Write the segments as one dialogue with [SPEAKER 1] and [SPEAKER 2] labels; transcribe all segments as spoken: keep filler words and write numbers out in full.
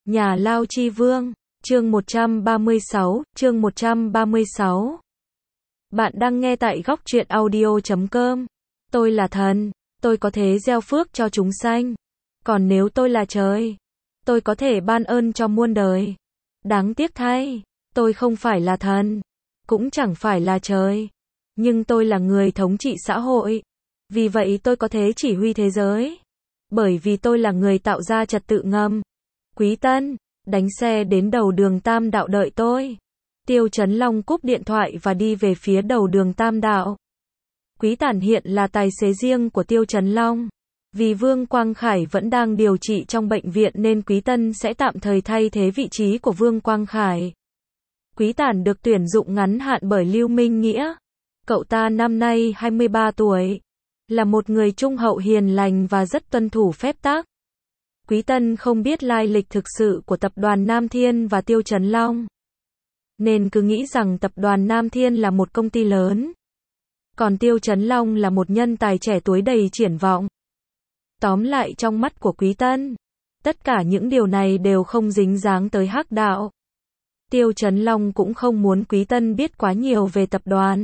[SPEAKER 1] Nhà Lao Chi Vương, chương một trăm ba mươi sáu, chương một trăm ba mươi sáu. Bạn đang nghe tại góc truyện audio chấm com. Tôi là thần, tôi có thể gieo phước cho chúng sanh. Còn nếu tôi là trời, tôi có thể ban ơn cho muôn đời. Đáng tiếc thay, tôi không phải là thần, cũng chẳng phải là trời. Nhưng tôi là người thống trị xã hội. Vì vậy tôi có thể chỉ huy thế giới. Bởi vì tôi là người tạo ra trật tự ngầm. Quý Tân, đánh xe đến đầu đường Tam Đạo đợi tôi. Tiêu Chấn Long cúp điện thoại và đi về phía đầu đường Tam Đạo. Quý Tản hiện là tài xế riêng của Tiêu Chấn Long. Vì Vương Quang Khải vẫn đang điều trị trong bệnh viện nên Quý Tân sẽ tạm thời thay thế vị trí của Vương Quang Khải. Quý Tản được tuyển dụng ngắn hạn bởi Lưu Minh Nghĩa. Cậu ta năm nay hai mươi ba tuổi. Là một người trung hậu hiền lành và rất tuân thủ phép tắc. Quý Tân không biết lai lịch thực sự của tập đoàn Nam Thiên và Tiêu Chấn Long. Nên cứ nghĩ rằng tập đoàn Nam Thiên là một công ty lớn. Còn Tiêu Chấn Long là một nhân tài trẻ tuổi đầy triển vọng. Tóm lại trong mắt của Quý Tân, tất cả những điều này đều không dính dáng tới hắc đạo. Tiêu Chấn Long cũng không muốn Quý Tân biết quá nhiều về tập đoàn.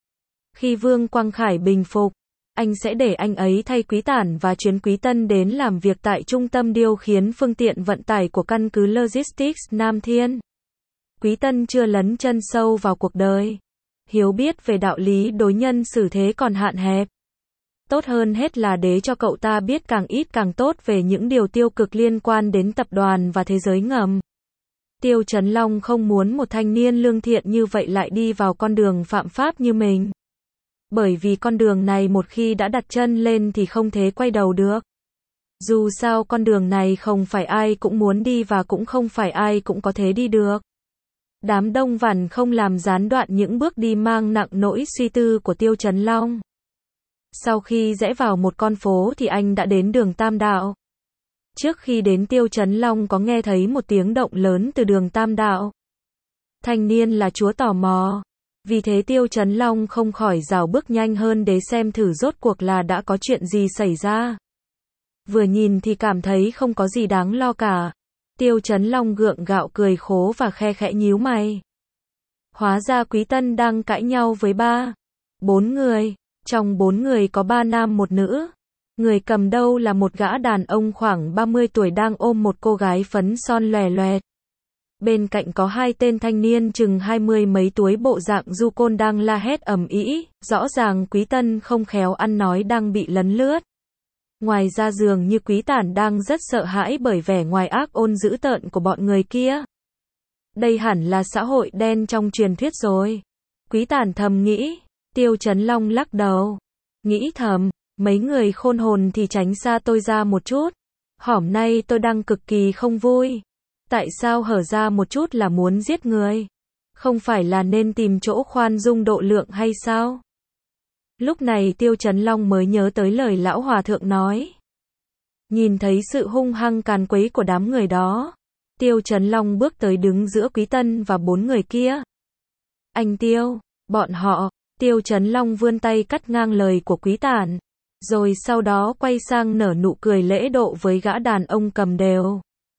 [SPEAKER 1] Khi Vương Quang Khải bình phục, anh sẽ để anh ấy thay Quý Tản và chuyến Quý Tân đến làm việc tại trung tâm điều khiển phương tiện vận tải của căn cứ Logistics Nam Thiên. Quý Tân chưa lấn chân sâu vào cuộc đời. Hiểu biết về đạo lý đối nhân xử thế còn hạn hẹp. Tốt hơn hết là để cho cậu ta biết càng ít càng tốt về những điều tiêu cực liên quan đến tập đoàn và thế giới ngầm. Tiêu Chấn Long không muốn một thanh niên lương thiện như vậy lại đi vào con đường phạm pháp như mình. Bởi vì con đường này một khi đã đặt chân lên thì không thể quay đầu được. Dù sao con đường này không phải ai cũng muốn đi và cũng không phải ai cũng có thể đi được. Đám đông vằn không làm gián đoạn những bước đi mang nặng nỗi suy tư của Tiêu Chấn Long. Sau khi rẽ vào một con phố thì anh đã đến đường Tam Đạo. Trước khi đến Tiêu Chấn Long có nghe thấy một tiếng động lớn từ đường Tam Đạo. Thanh niên là chúa tò mò. Vì thế Tiêu Chấn Long không khỏi rảo bước nhanh hơn để xem thử rốt cuộc là đã có chuyện gì xảy ra. Vừa nhìn thì cảm thấy không có gì đáng lo cả. Tiêu Chấn Long gượng gạo cười khố và khe khẽ nhíu mày. Hóa ra Quý Tân đang cãi nhau với ba, bốn người. Trong bốn người có ba nam một nữ. Người cầm đầu là một gã đàn ông khoảng ba mươi tuổi đang ôm một cô gái phấn son lòe loẹt. Bên cạnh có hai tên thanh niên chừng hai mươi mấy tuổi bộ dạng du côn đang la hét ầm ĩ, rõ ràng Quý Tân không khéo ăn nói đang bị lấn lướt. Ngoài ra dường như Quý Tản đang rất sợ hãi bởi vẻ ngoài ác ôn dữ tợn của bọn người kia. Đây hẳn là xã hội đen trong truyền thuyết rồi. Quý Tản thầm nghĩ. Tiêu Chấn Long lắc đầu. Nghĩ thầm, mấy người khôn hồn thì tránh xa tôi ra một chút. Hỏm nay tôi đang cực kỳ không vui. Tại sao hở ra một chút là muốn giết người? Không phải là nên tìm chỗ khoan dung độ lượng hay sao? Lúc này Tiêu Chấn Long mới nhớ tới lời lão hòa thượng nói. Nhìn thấy sự hung hăng càn quấy của đám người đó. Tiêu Chấn Long bước tới đứng giữa Quý Tân và bốn người kia. Anh Tiêu, bọn họ. Tiêu Chấn Long vươn tay cắt ngang lời của Quý Tản. Rồi sau đó quay sang nở nụ cười lễ độ với gã đàn ông cầm đều.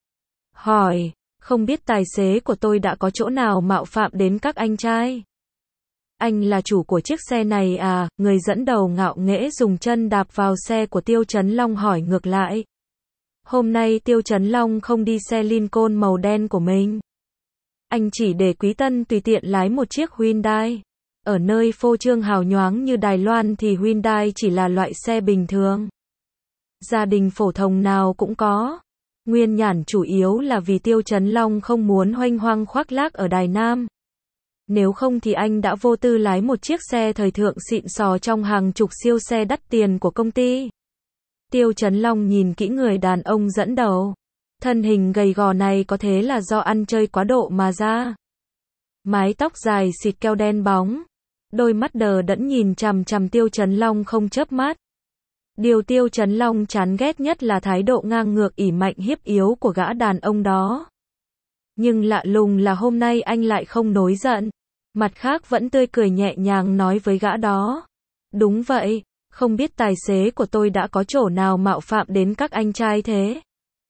[SPEAKER 1] Hỏi, không biết tài xế của tôi đã có chỗ nào mạo phạm đến các anh trai? Anh là chủ của chiếc xe này à? Người dẫn đầu ngạo nghễ dùng chân đạp vào xe của Tiêu Chấn Long hỏi ngược lại. Hôm nay Tiêu Chấn Long không đi xe Lincoln màu đen của mình. Anh chỉ để Quý Tân tùy tiện lái một chiếc Hyundai. Ở nơi phô trương hào nhoáng như Đài Loan thì Hyundai chỉ là loại xe bình thường. Gia đình phổ thông nào cũng có. Nguyên nhản chủ yếu là vì Tiêu Chấn Long không muốn hoanh hoang khoác lác ở Đài Nam. Nếu không thì anh đã vô tư lái một chiếc xe thời thượng xịn sò trong hàng chục siêu xe đắt tiền của công ty. Tiêu Chấn Long nhìn kỹ người đàn ông dẫn đầu. Thân hình gầy gò này có thể là do ăn chơi quá độ mà ra. Mái tóc dài xịt keo đen bóng. Đôi mắt đờ đẫn nhìn chằm chằm Tiêu Chấn Long không chớp mắt. Điều Tiêu Chấn Long chán ghét nhất là thái độ ngang ngược ỷ mạnh hiếp yếu của gã đàn ông đó. Nhưng lạ lùng là hôm nay anh lại không nổi giận. Mặt khác vẫn tươi cười nhẹ nhàng nói với gã đó. Đúng vậy, không biết tài xế của tôi đã có chỗ nào mạo phạm đến các anh trai thế?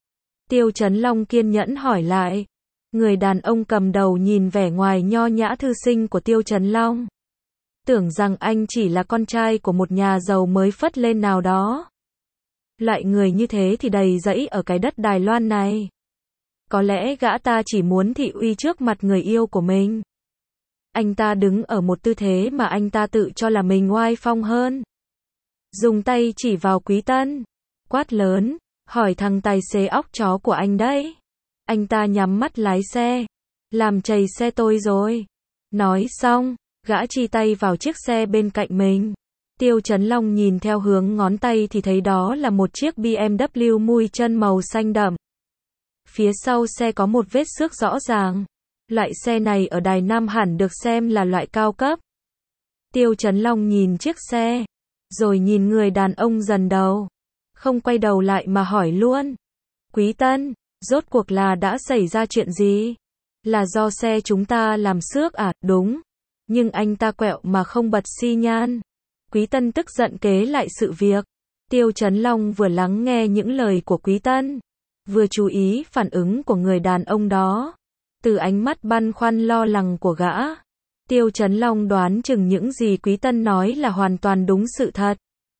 [SPEAKER 1] Tiêu Chấn Long kiên nhẫn hỏi lại. Người đàn ông cầm đầu nhìn vẻ ngoài nho nhã thư sinh của Tiêu Chấn Long. Tưởng rằng anh chỉ là con trai của một nhà giàu mới phất lên nào đó. Loại người như thế thì đầy rẫy ở cái đất Đài Loan này. Có lẽ gã ta chỉ muốn thị uy trước mặt người yêu của mình. Anh ta đứng ở một tư thế mà anh ta tự cho là mình oai phong hơn. Dùng tay chỉ vào Quý Tân. Quát lớn, hỏi thằng tài xế óc chó của anh đấy. Anh ta nhắm mắt lái xe. Làm trầy xe tôi rồi. Nói xong, gã chi tay vào chiếc xe bên cạnh mình. Tiêu Chấn Long nhìn theo hướng ngón tay thì thấy đó là một chiếc bê em vê mui chân màu xanh đậm. Phía sau xe có một vết xước rõ ràng. Loại xe này ở Đài Nam hẳn được xem là loại cao cấp. Tiêu Chấn Long nhìn chiếc xe, rồi nhìn người đàn ông dần đầu. Không quay đầu lại mà hỏi luôn. Quý Tân, rốt cuộc là đã xảy ra chuyện gì? Là do xe chúng ta làm xước à? Đúng. Nhưng anh ta quẹo mà không bật xi nhan. Quý Tân tức giận kể lại sự việc. Tiêu Chấn Long vừa lắng nghe những lời của Quý Tân, vừa chú ý phản ứng của người đàn ông đó. Từ ánh mắt băn khoăn lo lắng của gã, Tiêu Chấn Long đoán chừng những gì Quý Tân nói là hoàn toàn đúng sự thật.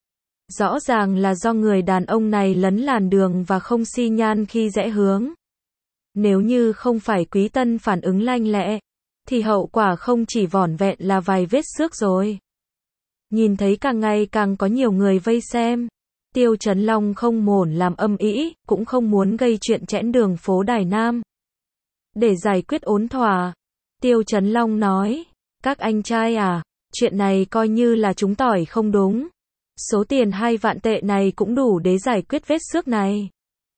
[SPEAKER 1] Rõ ràng là do người đàn ông này lấn làn đường và không xi nhan khi rẽ hướng. Nếu như không phải Quý Tân phản ứng lanh lẹ, thì hậu quả không chỉ vỏn vẹn là vài vết xước rồi. Nhìn thấy càng ngày càng có nhiều người vây xem, Tiêu Chấn Long không muốn làm âm ĩ, cũng không muốn gây chuyện chẽn đường phố Đài Nam. Để giải quyết ổn thỏa, Tiêu Chấn Long nói, các anh trai à, chuyện này coi như là chúng tỏi không đúng. Số tiền hai vạn tệ này cũng đủ để giải quyết vết xước này.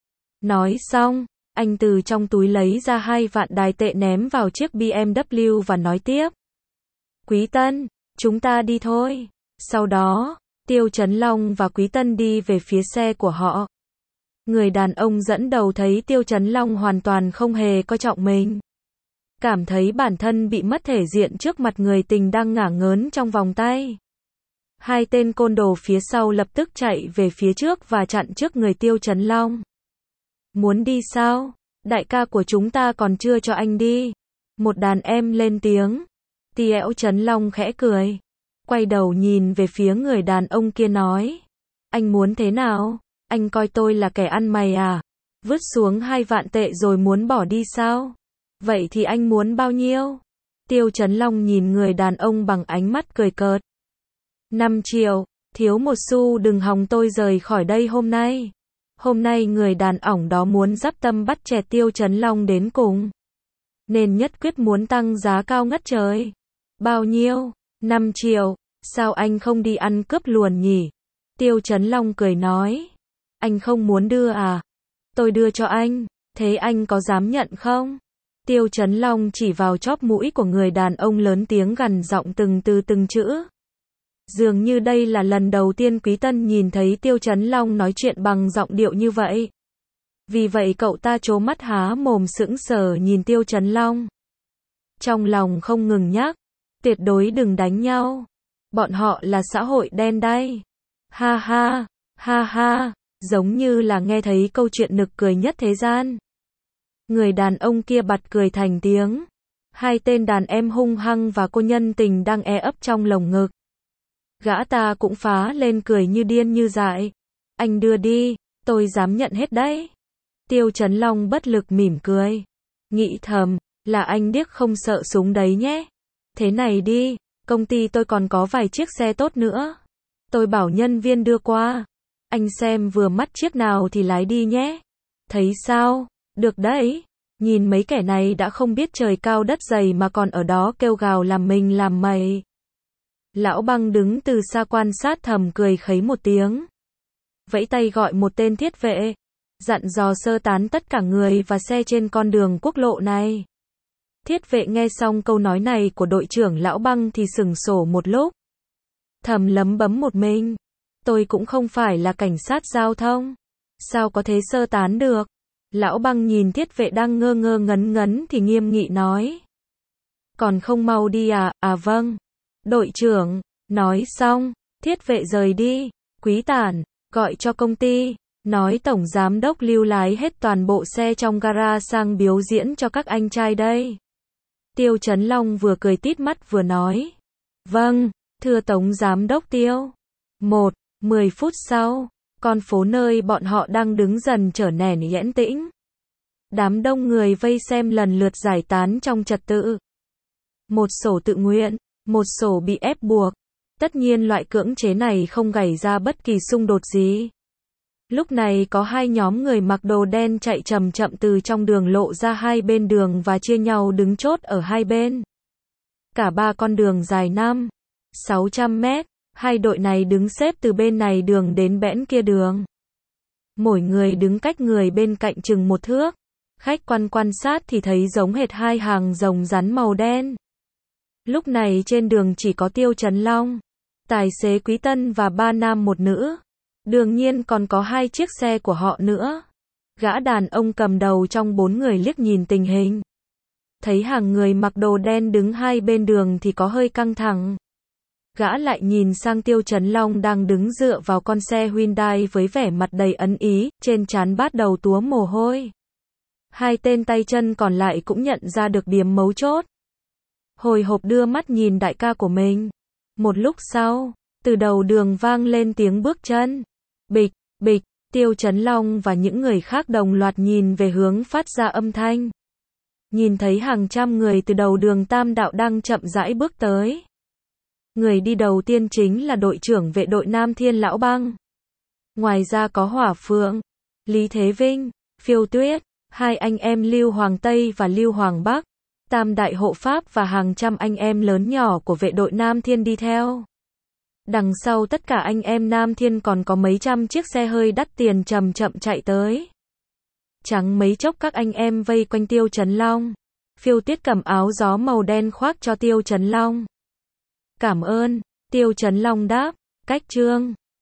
[SPEAKER 1] Nói xong, anh từ trong túi lấy ra hai vạn đài tệ ném vào chiếc bê em vê và nói tiếp. Quý Tân, chúng ta đi thôi. Sau đó, Tiêu Chấn Long và Quý Tân đi về phía xe của họ. Người đàn ông dẫn đầu thấy Tiêu Chấn Long hoàn toàn không hề coi trọng mình. Cảm thấy bản thân bị mất thể diện trước mặt người tình đang ngả ngớn trong vòng tay. Hai tên côn đồ phía sau lập tức chạy về phía trước và chặn trước người Tiêu Chấn Long. Muốn đi sao? Đại ca của chúng ta còn chưa cho anh đi. Một đàn em lên tiếng. Tiêu Chấn Long khẽ cười. Quay đầu nhìn về phía người đàn ông kia nói. Anh muốn thế nào? Anh coi tôi là kẻ ăn mày à? Vứt xuống hai vạn tệ rồi muốn bỏ đi sao? Vậy thì anh muốn bao nhiêu? Tiêu Chấn Long nhìn người đàn ông bằng ánh mắt cười cợt. Năm triệu, thiếu một xu đừng hòng tôi rời khỏi đây hôm nay. Hôm nay người đàn ổng đó muốn dắp tâm bắt chẹt Tiêu Chấn Long đến cùng. Nên nhất quyết muốn tăng giá cao ngất trời. Bao nhiêu? Năm triệu, sao anh không đi ăn cướp luồn nhỉ? Tiêu Chấn Long cười nói. Anh không muốn đưa à? Tôi đưa cho anh, thế anh có dám nhận không? Tiêu Chấn Long chỉ vào chóp mũi của người đàn ông lớn tiếng gằn giọng từng từ từng chữ. Dường như đây là lần đầu tiên Quý Tân nhìn thấy Tiêu Chấn Long nói chuyện bằng giọng điệu như vậy. Vì vậy cậu ta trố mắt há mồm sững sờ nhìn Tiêu Chấn Long. Trong lòng không ngừng nhắc, tuyệt đối đừng đánh nhau. Bọn họ là xã hội đen đây. Ha ha, ha ha, giống như là nghe thấy câu chuyện nực cười nhất thế gian. Người đàn ông kia bật cười thành tiếng. Hai tên đàn em hung hăng và cô nhân tình đang e ấp trong lồng ngực. Gã ta cũng phá lên cười như điên như dại. Anh đưa đi, tôi dám nhận hết đấy. Tiêu Chấn Long bất lực mỉm cười. Nghĩ thầm, là anh điếc không sợ súng đấy nhé. Thế này đi, công ty tôi còn có vài chiếc xe tốt nữa. Tôi bảo nhân viên đưa qua. Anh xem vừa mắt chiếc nào thì lái đi nhé. Thấy sao? Được đấy. Nhìn mấy kẻ này đã không biết trời cao đất dày mà còn ở đó kêu gào làm mình làm mày. Lão Băng đứng từ xa quan sát thầm cười khấy một tiếng. Vẫy tay gọi một tên thiết vệ. Dặn dò sơ tán tất cả người và xe trên con đường quốc lộ này. Thiết vệ nghe xong câu nói này của đội trưởng Lão Băng thì sửng sổ một lúc. Thầm lấm bấm một mình. Tôi cũng không phải là cảnh sát giao thông. Sao có thế sơ tán được? Lão Băng nhìn thiết vệ đang ngơ ngơ ngấn ngấn thì nghiêm nghị nói. Còn không mau đi à? À vâng. Đội trưởng. Nói xong, thiết vệ rời đi. Quý Tản, gọi cho công ty. Nói tổng giám đốc Lưu lái hết toàn bộ xe trong gara sang biểu diễn cho các anh trai đây. Tiêu Chấn Long vừa cười tít mắt vừa nói. Vâng, thưa tổng giám đốc Tiêu. Một, mười phút sau, con phố nơi bọn họ đang đứng dần trở nên yên tĩnh. Đám đông người vây xem lần lượt giải tán trong trật tự. Một sổ tự nguyện, một sổ bị ép buộc. Tất nhiên loại cưỡng chế này không gây ra bất kỳ xung đột gì. Lúc này có hai nhóm người mặc đồ đen chạy chậm chậm từ trong đường lộ ra hai bên đường và chia nhau đứng chốt ở hai bên. Cả ba con đường dài năm, sáu trăm mét, hai đội này đứng xếp từ bên này đường đến bẽn kia đường. Mỗi người đứng cách người bên cạnh chừng một thước. Khách quan quan sát thì thấy giống hệt hai hàng rồng rắn màu đen. Lúc này trên đường chỉ có Tiêu Chấn Long, tài xế Quý Tân và ba nam một nữ. Đương nhiên còn có hai chiếc xe của họ nữa. Gã đàn ông cầm đầu trong bốn người liếc nhìn tình hình. Thấy hàng người mặc đồ đen đứng hai bên đường thì có hơi căng thẳng. Gã lại nhìn sang Tiêu Chấn Long đang đứng dựa vào con xe Hyundai với vẻ mặt đầy ấn ý, trên trán bắt đầu túa mồ hôi. Hai tên tay chân còn lại cũng nhận ra được điểm mấu chốt. Hồi hộp đưa mắt nhìn đại ca của mình. Một lúc sau, từ đầu đường vang lên tiếng bước chân. Bịch, bịch, Tiêu Chấn Long và những người khác đồng loạt nhìn về hướng phát ra âm thanh. Nhìn thấy hàng trăm người từ đầu đường Tam Đạo đang chậm rãi bước tới. Người đi đầu tiên chính là đội trưởng vệ đội Nam Thiên Lão Băng. Ngoài ra có Hỏa Phượng, Lý Thế Vinh, Phiêu Tuyết, hai anh em Lưu Hoàng Tây và Lưu Hoàng Bắc, Tam Đại Hộ Pháp và hàng trăm anh em lớn nhỏ của vệ đội Nam Thiên đi theo. Đằng sau tất cả anh em Nam Thiên còn có mấy trăm chiếc xe hơi đắt tiền chậm chậm chạy tới. Chẳng mấy chốc các anh em vây quanh Tiêu Chấn Long. Phiêu Tuyết cầm áo gió màu đen khoác cho Tiêu Chấn Long. Cảm ơn, Tiêu Chấn Long đáp, cách trương.